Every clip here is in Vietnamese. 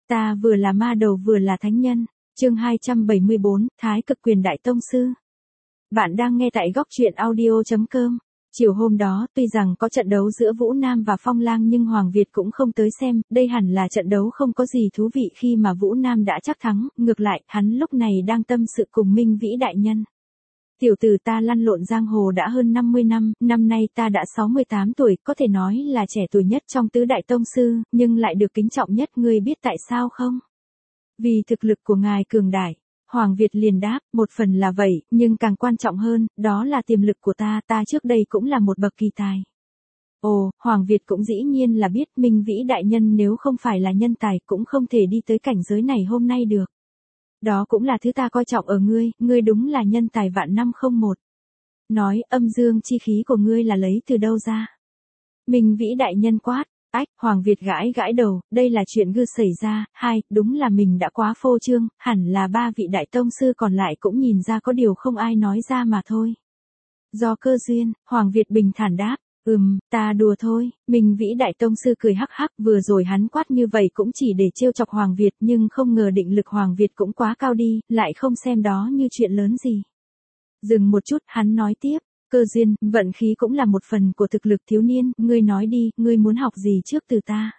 Ta vừa là ma đầu vừa là thánh nhân. Chương 274, Thái Cực Quyền Đại Tông Sư. Bạn đang nghe tại góc truyện audio.com. Chiều hôm đó, tuy rằng có trận đấu giữa Vũ Nam và Phong Lang nhưng Hoàng Việt cũng không tới xem, đây hẳn là trận đấu không có gì thú vị khi mà Vũ Nam đã chắc thắng, ngược lại, hắn lúc này đang tâm sự cùng Minh Vĩ đại nhân. Tiểu tử ta lăn lộn giang hồ đã hơn 50 năm, năm nay ta đã 68 tuổi, có thể nói là trẻ tuổi nhất trong tứ đại tông sư, nhưng lại được kính trọng nhất, ngươi biết tại sao không? Vì thực lực của ngài cường đại. Hoàng Việt liền đáp, một phần là vậy, nhưng càng quan trọng hơn, đó là tiềm lực của ta trước đây cũng là một bậc kỳ tài. Ồ, Hoàng Việt cũng dĩ nhiên là biết Minh Vĩ đại nhân nếu không phải là nhân tài cũng không thể đi tới cảnh giới này hôm nay được. Đó cũng là thứ ta coi trọng ở ngươi đúng là nhân tài vạn năm không một. Nói, âm dương chi khí của ngươi là lấy từ đâu ra? Minh Vĩ đại nhân quát. Hoàng Việt gãi đầu, đây là chuyện gư xảy ra, đúng là mình đã quá phô trương, hẳn là ba vị đại tông sư còn lại cũng nhìn ra có điều không ai nói ra mà thôi. Do cơ duyên, Hoàng Việt bình thản đáp, ta đùa thôi, Minh Vĩ đại tông sư cười hắc hắc, vừa rồi hắn quát như vậy cũng chỉ để trêu chọc Hoàng Việt nhưng không ngờ định lực Hoàng Việt cũng quá cao đi, lại không xem đó như chuyện lớn gì. Dừng một chút, hắn nói tiếp. Cơ duyên, vận khí cũng là một phần của thực lực thiếu niên, ngươi nói đi, ngươi muốn học gì trước từ ta?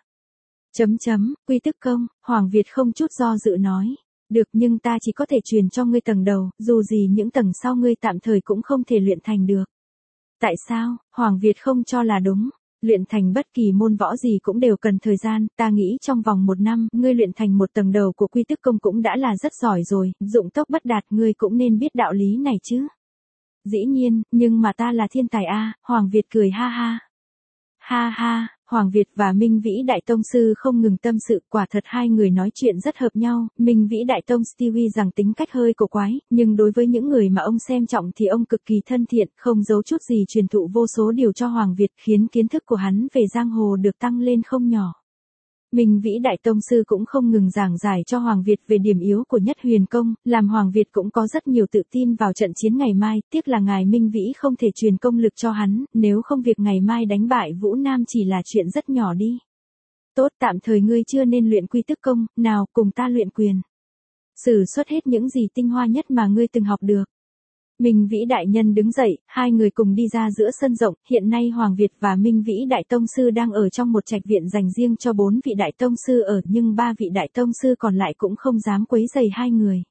Quy tức công, Hoàng Việt không chút do dự nói. Được nhưng ta chỉ có thể truyền cho ngươi tầng đầu, dù gì những tầng sau ngươi tạm thời cũng không thể luyện thành được. Tại sao? Hoàng Việt không cho là đúng. Luyện thành bất kỳ môn võ gì cũng đều cần thời gian, ta nghĩ trong vòng 1 năm, ngươi luyện thành một tầng đầu của quy tức công cũng đã là rất giỏi rồi, dụng tốc bất đạt ngươi cũng nên biết đạo lý này chứ. Dĩ nhiên, nhưng mà ta là thiên tài a, Hoàng Việt cười ha ha. Ha ha, Hoàng Việt và Minh Vĩ Đại Tông Sư không ngừng tâm sự, quả thật hai người nói chuyện rất hợp nhau, Minh Vĩ Đại Tông Stevie rằng tính cách hơi cổ quái, nhưng đối với những người mà ông xem trọng thì ông cực kỳ thân thiện, không giấu chút gì truyền thụ vô số điều cho Hoàng Việt khiến kiến thức của hắn về giang hồ được tăng lên không nhỏ. Minh Vĩ Đại Tông Sư cũng không ngừng giảng giải cho Hoàng Việt về điểm yếu của Nhất Huyền Công, làm Hoàng Việt cũng có rất nhiều tự tin vào trận chiến ngày mai, tiếc là ngài Minh Vĩ không thể truyền công lực cho hắn, nếu không việc ngày mai đánh bại Vũ Nam chỉ là chuyện rất nhỏ đi. Tốt, tạm thời ngươi chưa nên luyện quy tức công, nào, cùng ta luyện quyền. Sử xuất hết những gì tinh hoa nhất mà ngươi từng học được. Minh Vĩ đại nhân đứng dậy, hai người cùng đi ra giữa sân rộng, hiện nay Hoàng Việt và Minh Vĩ đại tông sư đang ở trong một trạch viện dành riêng cho 4 vị đại tông sư ở, nhưng 3 vị đại tông sư còn lại cũng không dám quấy rầy hai người.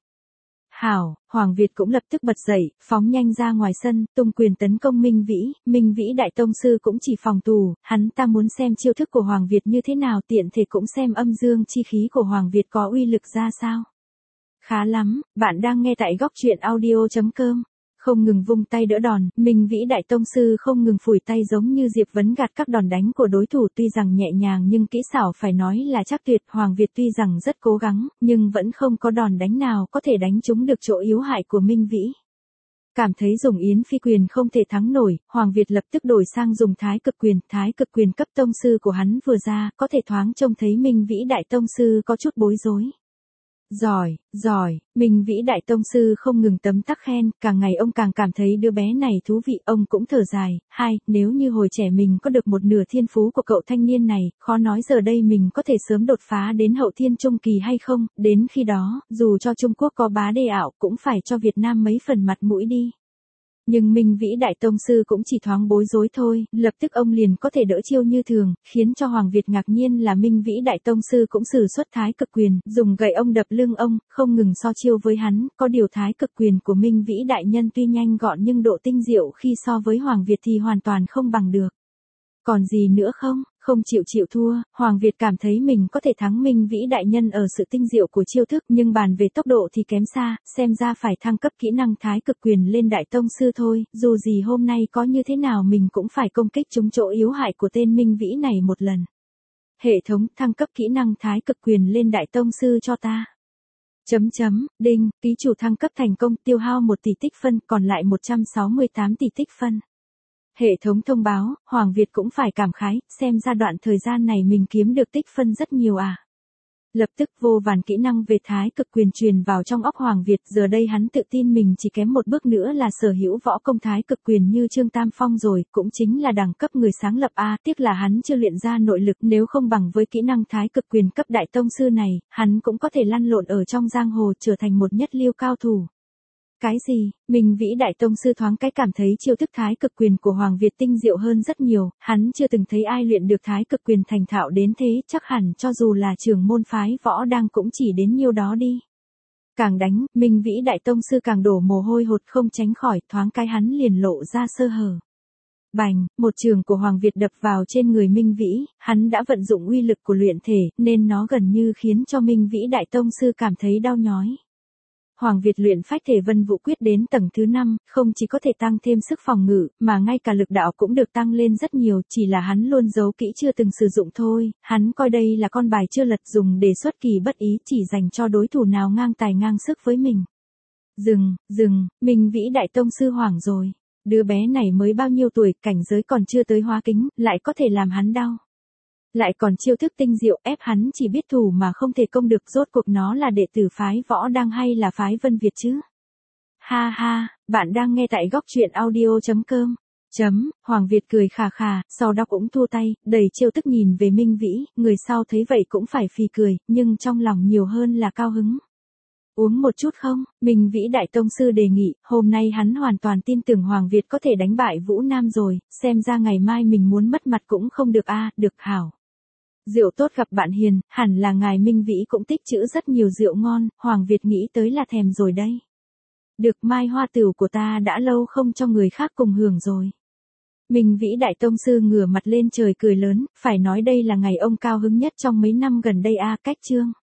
Hảo, Hoàng Việt cũng lập tức bật dậy, phóng nhanh ra ngoài sân, tung quyền tấn công Minh Vĩ đại tông sư cũng chỉ phòng thủ, hắn ta muốn xem chiêu thức của Hoàng Việt như thế nào, tiện thể cũng xem âm dương chi khí của Hoàng Việt có uy lực ra sao. Khá lắm, bạn đang nghe tại góc truyện audio.com. Không ngừng vung tay đỡ đòn, Minh Vĩ Đại Tông Sư không ngừng phủi tay giống như Diệp Vấn gạt các đòn đánh của đối thủ, tuy rằng nhẹ nhàng nhưng kỹ xảo phải nói là chắc tuyệt. Hoàng Việt tuy rằng rất cố gắng, nhưng vẫn không có đòn đánh nào có thể đánh trúng được chỗ yếu hại của Minh Vĩ. Cảm thấy dùng Yến Phi quyền không thể thắng nổi, Hoàng Việt lập tức đổi sang dùng Thái Cực quyền cấp tông sư của hắn vừa ra, có thể thoáng trông thấy Minh Vĩ Đại Tông Sư có chút bối rối. Giỏi, Minh Vĩ Đại Tông Sư không ngừng tấm tắc khen, càng ngày ông càng cảm thấy đứa bé này thú vị, ông cũng thở dài, nếu như hồi trẻ mình có được một nửa thiên phú của cậu thanh niên này, khó nói giờ đây mình có thể sớm đột phá đến hậu thiên trung kỳ hay không, đến khi đó, dù cho Trung Quốc có bá đê ảo cũng phải cho Việt Nam mấy phần mặt mũi đi. Nhưng Minh Vĩ Đại Tông Sư cũng chỉ thoáng bối rối thôi, lập tức ông liền có thể đỡ chiêu như thường, khiến cho Hoàng Việt ngạc nhiên là Minh Vĩ Đại Tông Sư cũng sử xuất Thái Cực quyền, dùng gậy ông đập lưng ông, không ngừng so chiêu với hắn, có điều Thái Cực quyền của Minh Vĩ Đại Nhân tuy nhanh gọn nhưng độ tinh diệu khi so với Hoàng Việt thì hoàn toàn không bằng được. Còn gì nữa không chịu thua, Hoàng Việt cảm thấy mình có thể thắng Minh Vĩ Đại Nhân ở sự tinh diệu của chiêu thức, nhưng bàn về tốc độ thì kém xa, xem ra phải thăng cấp kỹ năng Thái Cực quyền lên Đại Tông Sư thôi, dù gì hôm nay có như thế nào mình cũng phải công kích trúng chỗ yếu hại của tên Minh Vĩ này một lần. Hệ thống thăng cấp kỹ năng Thái Cực quyền lên Đại Tông Sư cho ta. Đinh, ký chủ thăng cấp thành công, tiêu hao 1 tỷ tích phân, còn lại 168 tỷ tích phân. Hệ thống thông báo, Hoàng Việt cũng phải cảm khái, xem ra đoạn thời gian này mình kiếm được tích phân rất nhiều à. Lập tức vô vàn kỹ năng về thái cực quyền truyền vào trong óc Hoàng Việt, giờ đây hắn tự tin mình chỉ kém một bước nữa là sở hữu võ công thái cực quyền như Trương Tam Phong rồi, cũng chính là đẳng cấp người sáng lập a, tiếc là hắn chưa luyện ra nội lực, nếu không bằng với kỹ năng thái cực quyền cấp đại tông sư này, hắn cũng có thể lăn lộn ở trong giang hồ trở thành một nhất lưu cao thủ. Cái gì? Minh Vĩ đại tông sư thoáng cái cảm thấy chiêu thức thái cực quyền của Hoàng Việt tinh diệu hơn rất nhiều, hắn chưa từng thấy ai luyện được thái cực quyền thành thạo đến thế, chắc hẳn cho dù là trưởng môn phái võ đang cũng chỉ đến nhiêu đó đi. Càng đánh, Minh Vĩ đại tông sư càng đổ mồ hôi hột không tránh khỏi, thoáng cái hắn liền lộ ra sơ hở. Bành, một trường của Hoàng Việt đập vào trên người Minh Vĩ, hắn đã vận dụng uy lực của luyện thể, nên nó gần như khiến cho Minh Vĩ đại tông sư cảm thấy đau nhói. Hoàng Việt luyện phách thể vân vũ quyết đến tầng thứ 5, không chỉ có thể tăng thêm sức phòng ngự, mà ngay cả lực đạo cũng được tăng lên rất nhiều, chỉ là hắn luôn giấu kỹ chưa từng sử dụng thôi, hắn coi đây là con bài chưa lật dùng để xuất kỳ bất ý chỉ dành cho đối thủ nào ngang tài ngang sức với mình. Dừng, Minh Vĩ đại tông sư hoảng rồi, đứa bé này mới bao nhiêu tuổi, cảnh giới còn chưa tới hóa kính, lại có thể làm hắn đau. Lại còn chiêu thức tinh diệu ép hắn chỉ biết thủ mà không thể công được, rốt cuộc nó là đệ tử phái võ đăng hay là phái Vân Việt chứ? Ha ha, bạn đang nghe tại góc truyện audio.com. Hoàng Việt cười khà khà, sau đó cũng thua tay, đầy chiêu thức nhìn về Minh Vĩ, người sau thấy vậy cũng phải phì cười, nhưng trong lòng nhiều hơn là cao hứng. Uống một chút không? Minh Vĩ đại tông sư đề nghị, hôm nay hắn hoàn toàn tin tưởng Hoàng Việt có thể đánh bại Vũ Nam rồi, xem ra ngày mai mình muốn mất mặt cũng không được a, được hảo. Rượu tốt gặp bạn hiền, hẳn là ngài Minh Vĩ cũng tích trữ rất nhiều rượu ngon, Hoàng Việt nghĩ tới là thèm rồi đây. Được, mai hoa tửu của ta đã lâu không cho người khác cùng hưởng rồi. Minh Vĩ đại tông sư ngửa mặt lên trời cười lớn, phải nói đây là ngày ông cao hứng nhất trong mấy năm gần đây a, cách chương.